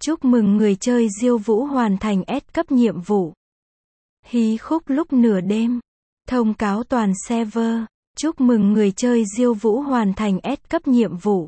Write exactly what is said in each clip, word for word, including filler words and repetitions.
Chúc mừng người chơi Diêu Vũ hoàn thành S cấp nhiệm vụ. Hí khúc lúc nửa đêm. Thông cáo toàn server. Chúc mừng người chơi Diêu Vũ hoàn thành S cấp nhiệm vụ.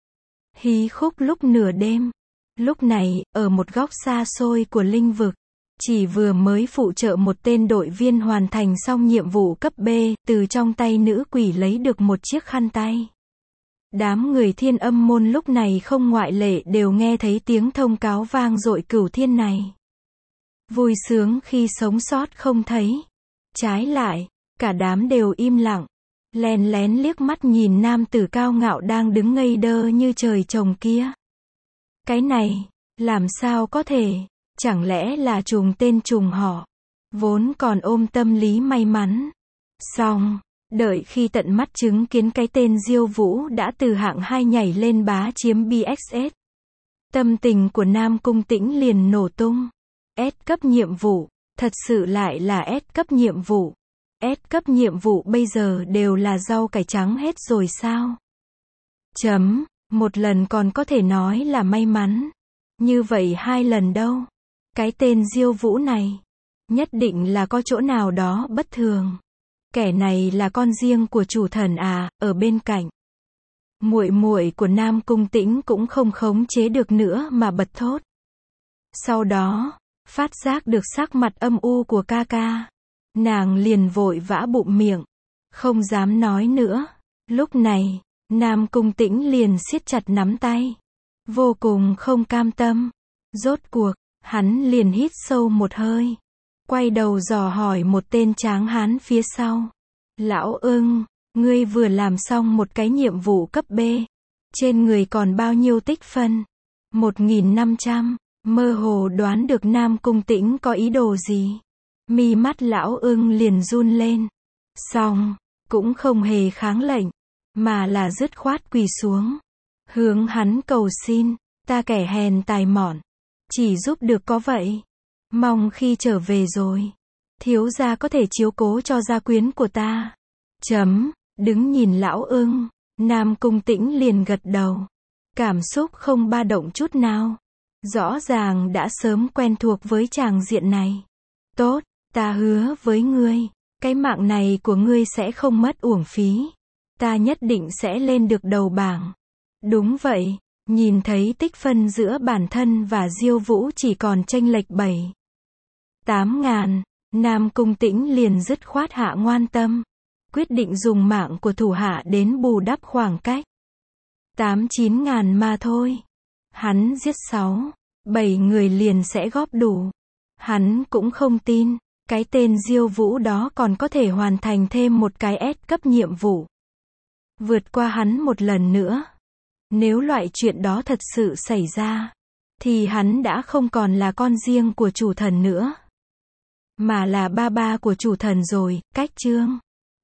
Hí khúc lúc nửa đêm. Lúc này, ở một góc xa xôi của linh vực, chỉ vừa mới phụ trợ một tên đội viên hoàn thành xong nhiệm vụ cấp B, từ trong tay nữ quỷ lấy được một chiếc khăn tay. Đám người Thiên Âm môn lúc này không ngoại lệ đều nghe thấy tiếng thông cáo vang dội cửu thiên này. Vui sướng khi sống sót không thấy. Trái lại, cả đám đều im lặng, lén lén liếc mắt nhìn nam tử cao ngạo đang đứng ngây đơ như trời trồng kia. Cái này, làm sao có thể, chẳng lẽ là trùng tên trùng họ, vốn còn ôm tâm lý may mắn. Xong, đợi khi tận mắt chứng kiến cái tên Diêu Vũ đã từ hạng hai nhảy lên bá chiếm bê ích ét. Tâm tình của Nam Cung Tĩnh liền nổ tung. S cấp nhiệm vụ, thật sự lại là S cấp nhiệm vụ. S cấp nhiệm vụ bây giờ đều là rau cải trắng hết rồi sao? Chấm, một lần còn có thể nói là may mắn. Như vậy hai lần đâu? Cái tên Diêu Vũ này, nhất định là có chỗ nào đó bất thường. Kẻ này là con riêng của chủ thần à, ở bên cạnh. Muội muội của Nam Cung Tĩnh cũng không khống chế được nữa mà bật thốt. Sau đó, phát giác được sắc mặt âm u của ca ca. Nàng liền vội vã bụm miệng, không dám nói nữa. Lúc này, Nam Cung Tĩnh liền siết chặt nắm tay, vô cùng không cam tâm. Rốt cuộc, hắn liền hít sâu một hơi, quay đầu dò hỏi một tên tráng hán phía sau. Lão ưng, ngươi vừa làm xong một cái nhiệm vụ cấp B, trên người còn bao nhiêu tích phân? một nghìn năm trăm, mơ hồ đoán được Nam Cung Tĩnh có ý đồ gì. Mi mắt lão ưng liền run lên. Xong, cũng không hề kháng lệnh, mà là dứt khoát quỳ xuống, hướng hắn cầu xin, ta kẻ hèn tài mọn, chỉ giúp được có vậy. Mong khi trở về rồi, thiếu gia có thể chiếu cố cho gia quyến của ta. Chấm, đứng nhìn lão ưng, Nam Cung Tĩnh liền gật đầu. Cảm xúc không ba động chút nào. Rõ ràng đã sớm quen thuộc với tràng diện này. Tốt, ta hứa với ngươi, cái mạng này của ngươi sẽ không mất uổng phí. Ta nhất định sẽ lên được đầu bảng. Đúng vậy, nhìn thấy tích phân giữa bản thân và Diêu Vũ chỉ còn chênh lệch bảy, tám ngàn, Nam Cung Tĩnh liền dứt khoát hạ ngoan tâm, quyết định dùng mạng của thủ hạ đến bù đắp khoảng cách. tám chín ngàn mà thôi. Hắn giết sáu, bảy người liền sẽ góp đủ. Hắn cũng không tin, cái tên Diêu Vũ đó còn có thể hoàn thành thêm một cái S cấp nhiệm vụ. Vượt qua hắn một lần nữa. Nếu loại chuyện đó thật sự xảy ra, thì hắn đã không còn là con riêng của chủ thần nữa, mà là ba ba của chủ thần rồi. Cách chương